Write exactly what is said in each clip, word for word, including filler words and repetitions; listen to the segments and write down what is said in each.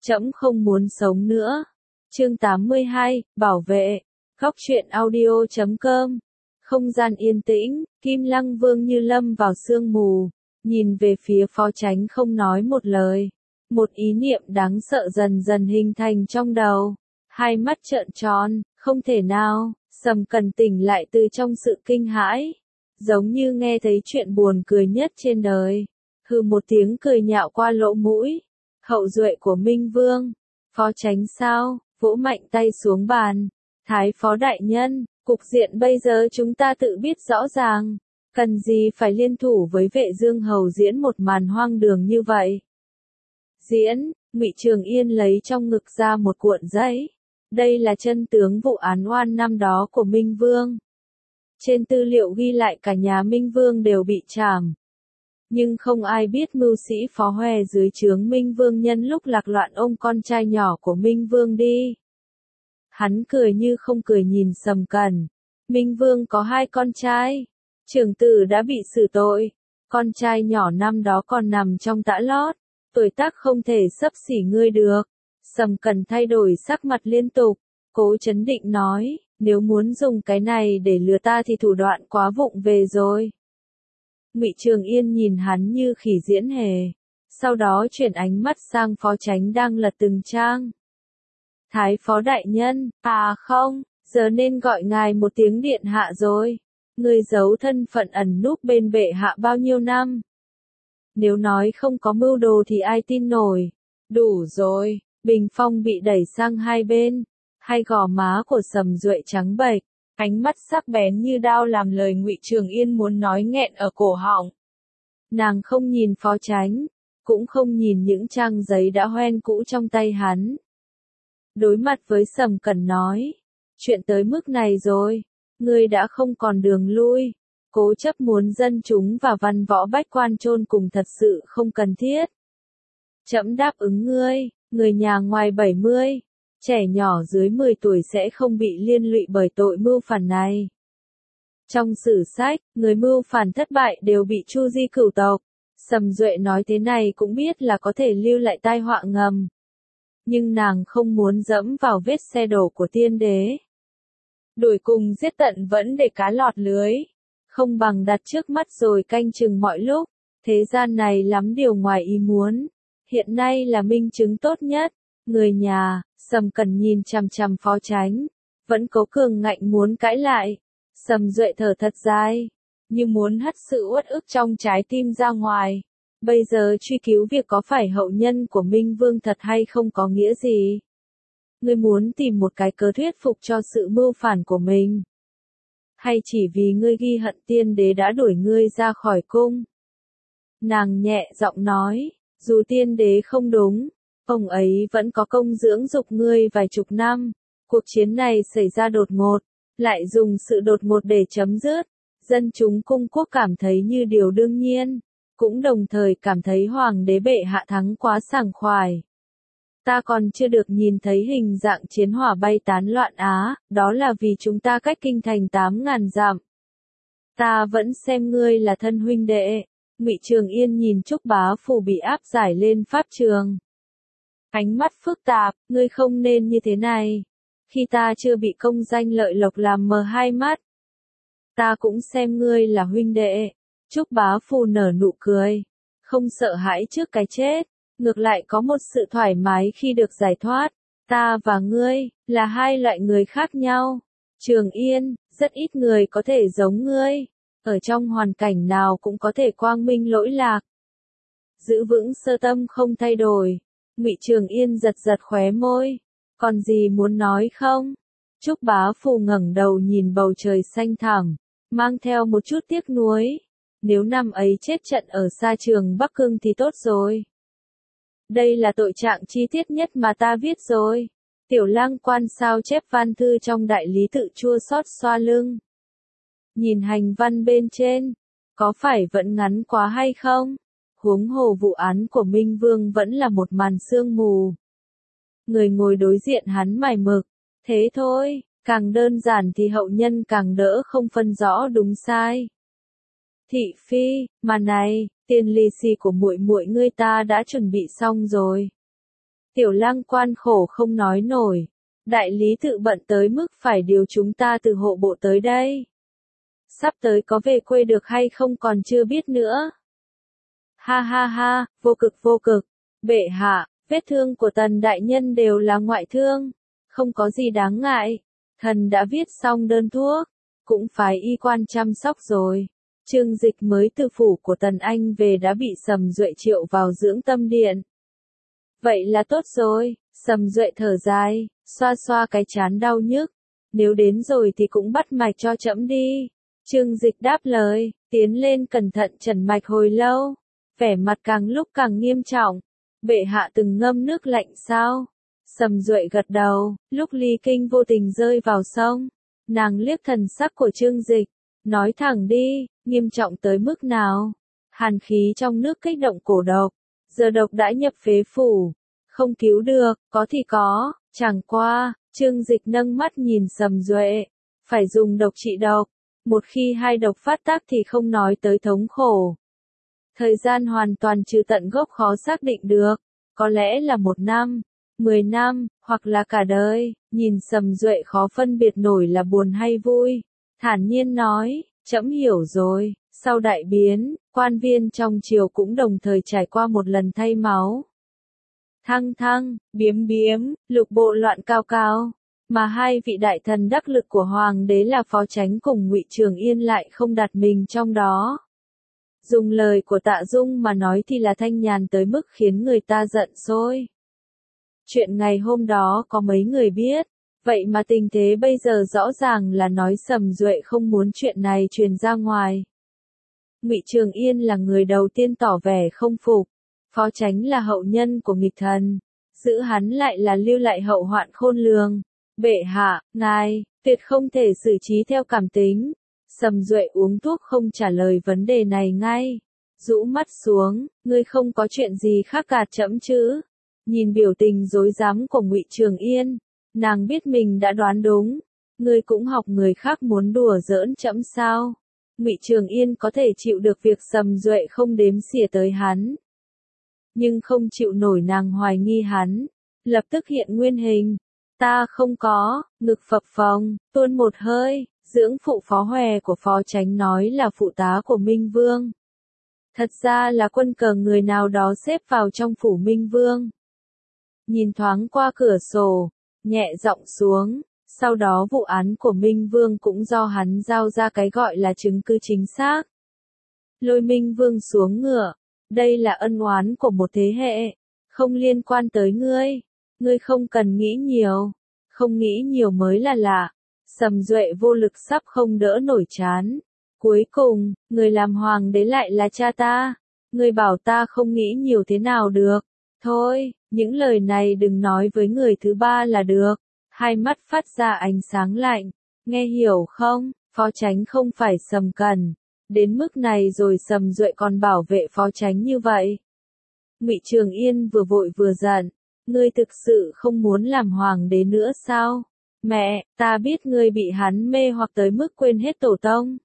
Trẫm không muốn sống nữa. Chương tám mươi hai, bảo vệ. Góc truyện audio chấm com. Không gian yên tĩnh, Kim Lăng Vương như lâm vào sương mù, nhìn về phía Phó Chánh không nói một lời. Một ý niệm đáng sợ dần dần hình thành trong đầu. Hai mắt trợn tròn, không thể nào, Sầm Cần tỉnh lại từ trong sự kinh hãi. Giống như nghe thấy chuyện buồn cười nhất trên đời. Hừ một tiếng cười nhạo qua lỗ mũi. Hậu duệ của Minh Vương. Phó Chánh sao, vỗ mạnh tay xuống bàn. Thái Phó đại nhân, cục diện bây giờ chúng ta tự biết rõ ràng. Cần gì phải liên thủ với Vệ Dương Hầu diễn một màn hoang đường như vậy? Diễn, Ngụy Trường Yên lấy trong ngực ra một cuộn giấy. Đây là chân tướng vụ án oan năm đó của Minh Vương. Trên tư liệu ghi lại cả nhà Minh Vương đều bị trảm. Nhưng không ai biết mưu sĩ Phó Hoè dưới trướng Minh Vương nhân lúc lạc loạn ôm con trai nhỏ của Minh Vương đi. Hắn cười như không cười nhìn Sầm Cần. Minh Vương có hai con trai. Trưởng tử đã bị xử tội. Con trai nhỏ năm đó còn nằm trong tã lót. Tuổi tác không thể xấp xỉ ngươi được. Sầm Cần thay đổi sắc mặt liên tục. Cố chấn định nói, nếu muốn dùng cái này để lừa ta thì thủ đoạn quá vụng về rồi. Ngụy Trường Yên nhìn hắn như khỉ diễn hề. Sau đó chuyển ánh mắt sang Phó Chánh đang lật từng trang. Thái Phó đại nhân, à không, giờ nên gọi ngài một tiếng điện hạ rồi. Người giấu thân phận ẩn núp bên bệ hạ bao nhiêu năm. Nếu nói không có mưu đồ thì ai tin nổi. Đủ rồi, bình phong bị đẩy sang hai bên. Hai gò má của Sầm Duệ trắng bệch. Ánh mắt sắc bén như đao làm lời Ngụy Trường Yên muốn nói nghẹn ở cổ họng. Nàng không nhìn Phó Chánh, cũng không nhìn những trang giấy đã hoen cũ trong tay hắn. Đối mặt với Sầm Cần nói, chuyện tới mức này rồi, ngươi đã không còn đường lui, cố chấp muốn dân chúng và văn võ bách quan chôn cùng thật sự không cần thiết. Trẫm đáp ứng ngươi, người nhà ngoài bảy mươi. Trẻ nhỏ dưới mười tuổi sẽ không bị liên lụy bởi tội mưu phản này. Trong sử sách, người mưu phản thất bại đều bị tru di cửu tộc. Sầm Duệ nói thế này cũng biết là có thể lưu lại tai họa ngầm. Nhưng nàng không muốn dẫm vào vết xe đổ của tiên đế. Đuổi cùng giết tận vẫn để cá lọt lưới. Không bằng đặt trước mắt rồi canh chừng mọi lúc. Thế gian này lắm điều ngoài ý muốn. Hiện nay là minh chứng tốt nhất. Người nhà, Sầm Cần nhìn chằm chằm Phó Chánh, vẫn cố cường ngạnh muốn cãi lại. Sầm Duệ thở thật dài, như muốn hất sự uất ức trong trái tim ra ngoài. Bây giờ truy cứu việc có phải hậu nhân của Minh Vương thật hay không có nghĩa gì. Ngươi muốn tìm một cái cớ thuyết phục cho sự mưu phản của mình. Hay chỉ vì ngươi ghi hận tiên đế đã đuổi ngươi ra khỏi cung. Nàng nhẹ giọng nói, dù tiên đế không đúng. Ông ấy vẫn có công dưỡng dục ngươi vài chục năm. Cuộc chiến này xảy ra đột ngột, lại dùng sự đột ngột để chấm dứt. Dân chúng cung quốc cảm thấy như điều đương nhiên, cũng đồng thời cảm thấy hoàng đế bệ hạ thắng quá sảng khoái. Ta còn chưa được nhìn thấy hình dạng chiến hỏa bay tán loạn Á, đó là vì chúng ta cách kinh thành tám ngàn dặm. Ta vẫn xem ngươi là thân huynh đệ. Ngụy Trường Yên nhìn Trúc Bá Phù bị áp giải lên pháp trường. Ánh mắt phức tạp, ngươi không nên như thế này. Khi ta chưa bị công danh lợi lộc làm mờ hai mắt. Ta cũng xem ngươi là huynh đệ. Trúc Bá Phù nở nụ cười. Không sợ hãi trước cái chết. Ngược lại có một sự thoải mái khi được giải thoát. Ta và ngươi, là hai loại người khác nhau. Trường Yên, rất ít người có thể giống ngươi. Ở trong hoàn cảnh nào cũng có thể quang minh lỗi lạc. Giữ vững sơ tâm không thay đổi. Ngụy Trường Yên giật giật khóe môi. Còn gì muốn nói không? Trúc Bá Phù ngẩng đầu nhìn bầu trời xanh thẳm, mang theo một chút tiếc nuối. Nếu năm ấy chết trận ở xa trường Bắc Cương thì tốt rồi. Đây là tội trạng chi tiết nhất mà ta viết rồi. Tiểu Lang Quan sao chép văn thư trong đại lý tự chua xót xoa lưng. Nhìn hành văn bên trên, có phải vẫn ngắn quá hay không? Huống hồ vụ án của Minh Vương vẫn là một màn sương mù. Người ngồi đối diện hắn mải mực. Thế thôi, càng đơn giản thì hậu nhân càng đỡ không phân rõ đúng sai. Thị phi, mà này, tiền lì xì của muội muội ngươi ta đã chuẩn bị xong rồi. Tiểu lang quan khổ không nói nổi. Đại lý tự bận tới mức phải điều chúng ta từ hộ bộ tới đây. Sắp tới có về quê được hay không còn chưa biết nữa. Ha ha ha, vô cực vô cực. Bệ hạ, vết thương của Tần đại nhân đều là ngoại thương. Không có gì đáng ngại. Thần đã viết xong đơn thuốc. Cũng phải y quan chăm sóc rồi. Trương Dịch mới từ phủ của Tần Anh về đã bị Sầm Duệ triệu vào dưỡng tâm điện. Vậy là tốt rồi, Sầm Duệ thở dài, xoa xoa cái trán đau nhức. Nếu đến rồi thì cũng bắt mạch cho trẫm đi. Trương Dịch đáp lời, tiến lên cẩn thận trần mạch hồi lâu. Vẻ mặt càng lúc càng nghiêm trọng. Bệ hạ từng ngâm nước lạnh sao? Sầm Duệ gật đầu, lúc ly kinh vô tình rơi vào sông. Nàng liếc thần sắc của Trương Dịch, nói thẳng đi, nghiêm trọng tới mức nào? Hàn khí trong nước kích động cổ độc, giờ độc đã nhập phế phủ, không cứu được, có thì có, chẳng qua, Trương Dịch nâng mắt nhìn Sầm Duệ, phải dùng độc trị độc, một khi hai độc phát tác thì không nói tới thống khổ. Thời gian hoàn toàn trừ tận gốc khó xác định được, có lẽ là một năm, mười năm, hoặc là cả đời. Nhìn Sầm Duệ khó phân biệt nổi là buồn hay vui, thản nhiên nói, trẫm hiểu rồi. Sau đại biến, quan viên trong triều cũng đồng thời trải qua một lần thay máu. Thăng thăng, biếm biếm, lục bộ loạn cao cao, mà hai vị đại thần đắc lực của hoàng đế là Phó Chánh cùng Ngụy Trường Yên lại không đặt mình trong đó. Dùng lời của Tạ Dung mà nói thì là thanh nhàn tới mức khiến người ta giận sôi. Chuyện ngày hôm đó có mấy người biết, vậy mà tình thế bây giờ rõ ràng là nói Sầm Duệ không muốn chuyện này truyền ra ngoài. Ngụy Trường Yên là người đầu tiên tỏ vẻ không phục, Phó Chánh là hậu nhân của nghịch thần, giữ hắn lại là lưu lại hậu hoạn khôn lường. Bệ hạ, ngài, tuyệt không thể xử trí theo cảm tính. Sầm Duệ uống thuốc không trả lời vấn đề này ngay, rũ mắt xuống, ngươi không có chuyện gì khác gạt trẫm chứ? Nhìn biểu tình rối rắm của Ngụy Trường Yên, nàng biết mình đã đoán đúng. Ngươi cũng học người khác muốn đùa giỡn trẫm sao? Ngụy Trường Yên có thể chịu được việc Sầm Duệ không đếm xỉa tới hắn, nhưng không chịu nổi nàng hoài nghi hắn, lập tức hiện nguyên hình. Ta không có, ngực phập phồng, tuôn một hơi, dưỡng phụ Phó Hòe của Phó Chánh nói là phụ tá của Minh Vương. Thật ra là quân cờ người nào đó xếp vào trong phủ Minh Vương. Nhìn thoáng qua cửa sổ, nhẹ giọng xuống, sau đó vụ án của Minh Vương cũng do hắn giao ra cái gọi là chứng cứ chính xác. Lôi Minh Vương xuống ngựa, đây là ân oán của một thế hệ, không liên quan tới ngươi, ngươi không cần nghĩ nhiều, không nghĩ nhiều mới là lạ. Sầm Duệ vô lực sắp không đỡ nổi chán. Cuối cùng, người làm hoàng đế lại là cha ta, ngươi bảo ta không nghĩ nhiều thế nào được. Thôi, những lời này đừng nói với người thứ ba là được. Hai mắt phát ra ánh sáng lạnh, nghe hiểu không? Phó Chánh không phải Sầm Cần, đến mức này rồi Sầm Duệ còn bảo vệ Phó Chánh như vậy. Ngụy Trường Yên vừa vội vừa giận, ngươi thực sự không muốn làm hoàng đế nữa sao? Mẹ, ta biết ngươi bị hắn mê hoặc tới mức quên hết tổ tông.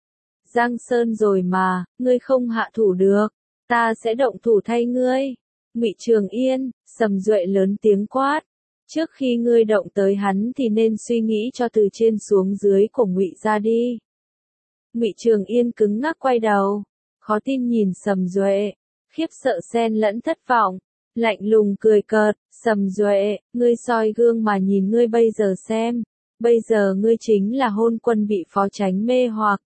Giang Sơn rồi mà, ngươi không hạ thủ được, ta sẽ động thủ thay ngươi. Ngụy Trường Yên, Sầm Duệ lớn tiếng quát, trước khi ngươi động tới hắn thì nên suy nghĩ cho từ trên xuống dưới của Ngụy gia đi. Ngụy Trường Yên cứng ngắc quay đầu, khó tin nhìn Sầm Duệ, khiếp sợ xen lẫn thất vọng, lạnh lùng cười cợt, Sầm Duệ, ngươi soi gương mà nhìn ngươi bây giờ xem, bây giờ ngươi chính là hôn quân bị Phó Chánh mê hoặc.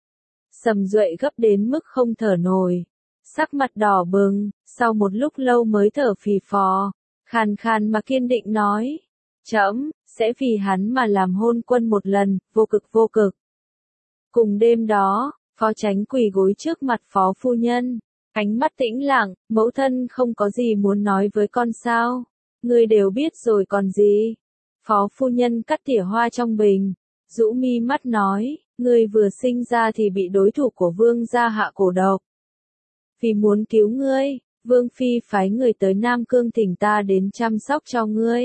Sầm Duệ gấp đến mức không thở nổi, sắc mặt đỏ bừng, sau một lúc lâu mới thở phì phò, khàn khàn mà kiên định nói, trẫm sẽ vì hắn mà làm hôn quân một lần, vô cực vô cực. Cùng đêm đó, Phó Chánh quỳ gối trước mặt Phó phu nhân, ánh mắt tĩnh lặng, mẫu thân không có gì muốn nói với con sao, ngươi đều biết rồi còn gì. Phó phu nhân cắt tỉa hoa trong bình, rũ mi mắt nói, ngươi vừa sinh ra thì bị đối thủ của vương gia hạ cổ độc. Vì muốn cứu ngươi, vương phi phái người tới Nam Cương thỉnh ta đến chăm sóc cho ngươi.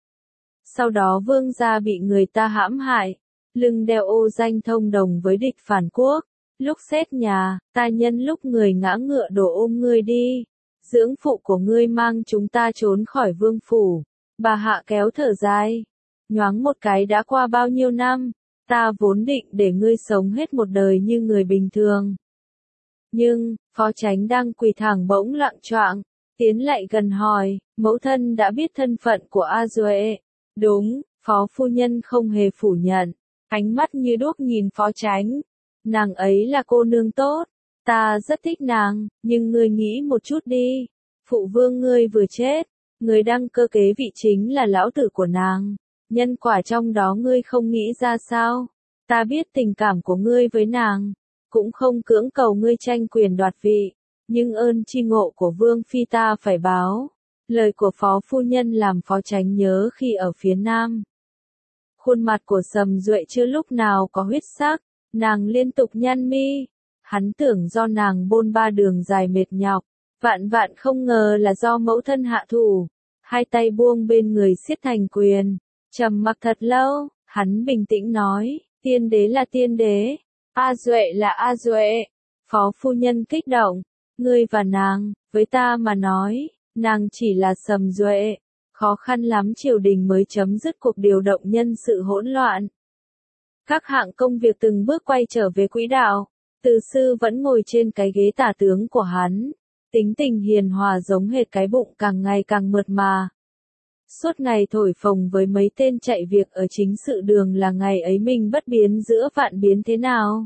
Sau đó vương gia bị người ta hãm hại, lưng đeo ô danh thông đồng với địch phản quốc. Lúc xét nhà, ta nhân lúc người ngã ngựa đổ ôm ngươi đi, dưỡng phụ của ngươi mang chúng ta trốn khỏi vương phủ. Bà Hạ kéo thở dài. Nhoáng một cái đã qua bao nhiêu năm, ta vốn định để ngươi sống hết một đời như người bình thường. Nhưng, Phó Chánh đang quỳ thẳng bỗng loạng choạng, tiến lại gần hỏi, mẫu thân đã biết thân phận của A Duệ. Đúng, Phó phu nhân không hề phủ nhận, ánh mắt như đuốc nhìn Phó Chánh. Nàng ấy là cô nương tốt, ta rất thích nàng, nhưng ngươi nghĩ một chút đi. Phụ vương ngươi vừa chết, người đăng cơ kế vị chính là lão tử của nàng. Nhân quả trong đó ngươi không nghĩ ra sao? Ta biết tình cảm của ngươi với nàng, cũng không cưỡng cầu ngươi tranh quyền đoạt vị, nhưng ơn chi ngộ của vương phi ta phải báo. Lời của Phó phu nhân làm Phó Chánh nhớ khi ở phía nam. Khuôn mặt của Sầm Duệ chưa lúc nào có huyết sắc, nàng liên tục nhăn mi. Hắn tưởng do nàng bôn ba đường dài mệt nhọc, vạn vạn không ngờ là do mẫu thân hạ thủ. Hai tay buông bên người siết thành quyền, trầm mặc thật lâu, hắn bình tĩnh nói, tiên đế là tiên đế, A Duệ là A Duệ. Phó phu nhân kích động, ngươi và nàng, với ta mà nói, nàng chỉ là Sầm Duệ. Khó khăn lắm triều đình mới chấm dứt cuộc điều động nhân sự hỗn loạn. Các hạng công việc từng bước quay trở về quỹ đạo. Từ sư vẫn ngồi trên cái ghế tả tướng của hắn. Tính tình hiền hòa giống hệt cái bụng càng ngày càng mượt mà. Suốt ngày thổi phồng với mấy tên chạy việc ở chính sự đường là ngày ấy mình bất biến giữa vạn biến thế nào.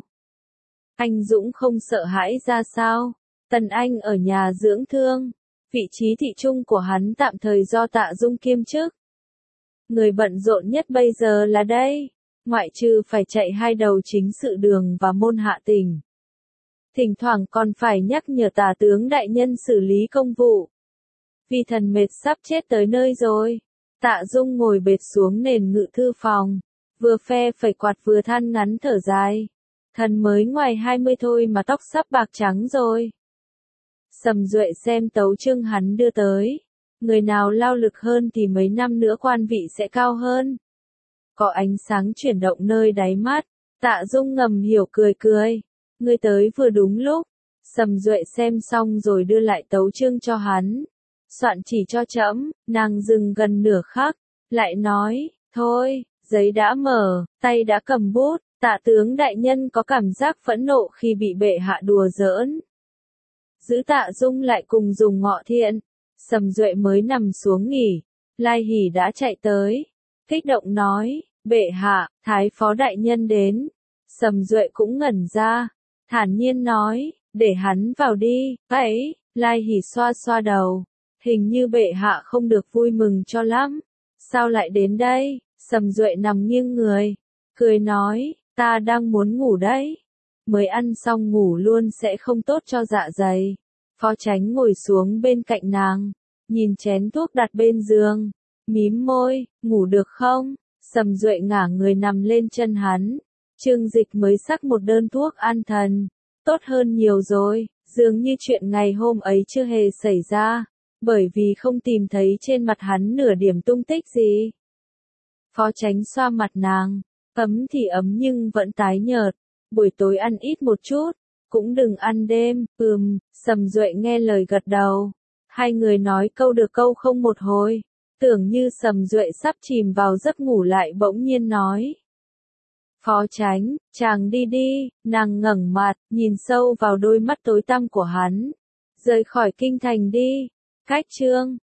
Anh Dũng không sợ hãi ra sao. Tần Anh ở nhà dưỡng thương. Vị trí thị trung của hắn tạm thời do Tạ Dung kiêm chức. Người bận rộn nhất bây giờ là đây. Ngoại trừ phải chạy hai đầu chính sự đường và môn hạ tỉnh. Thỉnh thoảng còn phải nhắc nhở tả tướng đại nhân xử lý công vụ. Vi thần mệt sắp chết tới nơi rồi. Tạ Dung ngồi bệt xuống nền ngự thư phòng. Vừa phe phẩy quạt vừa than ngắn thở dài. Thần mới ngoài hai mươi thôi mà tóc sắp bạc trắng rồi. Sầm Duệ xem tấu chương hắn đưa tới. Người nào lao lực hơn thì mấy năm nữa quan vị sẽ cao hơn. Có ánh sáng chuyển động nơi đáy mắt. Tạ Dung ngầm hiểu cười cười. Ngươi tới vừa đúng lúc. Sầm Duệ xem xong rồi đưa lại tấu chương cho hắn. Soạn chỉ cho trẫm. Nàng dừng gần nửa khắc. Lại nói, thôi, giấy đã mở, tay đã cầm bút. Tạ tướng đại nhân có cảm giác phẫn nộ khi bị bệ hạ đùa giỡn. Giữ Tạ Dung lại cùng dùng ngọ thiện. Sầm Duệ mới nằm xuống nghỉ. Lai Hỷ đã chạy tới. Kích động nói, bệ hạ, thái phó đại nhân đến. Sầm Duệ cũng ngẩn ra. Thản nhiên nói, để hắn vào đi. Ấy, Lai Hỷ xoa xoa đầu. Hình như bệ hạ không được vui mừng cho lắm. Sao lại đến đây? Sầm Duệ nằm nghiêng người. Cười nói, ta đang muốn ngủ đấy. Mới ăn xong ngủ luôn sẽ không tốt cho dạ dày. Phó Chánh ngồi xuống bên cạnh nàng. Nhìn chén thuốc đặt bên giường. Mím môi, ngủ được không? Sầm Duệ ngả người nằm lên chân hắn. Trương Dịch mới sắc một đơn thuốc an thần. Tốt hơn nhiều rồi, dường như chuyện ngày hôm ấy chưa hề xảy ra. Bởi vì không tìm thấy trên mặt hắn nửa điểm tung tích gì. Phó Chánh xoa mặt nàng. Ấm thì ấm nhưng vẫn tái nhợt. Buổi tối ăn ít một chút. Cũng đừng ăn đêm. Ừm, Sầm Duệ nghe lời gật đầu. Hai người nói câu được câu không một hồi. Tưởng như Sầm Duệ sắp chìm vào giấc ngủ lại bỗng nhiên nói. Phó Chánh, chàng đi đi. Nàng ngẩng mặt, nhìn sâu vào đôi mắt tối tăm của hắn. Rời khỏi kinh thành đi. Cách chương.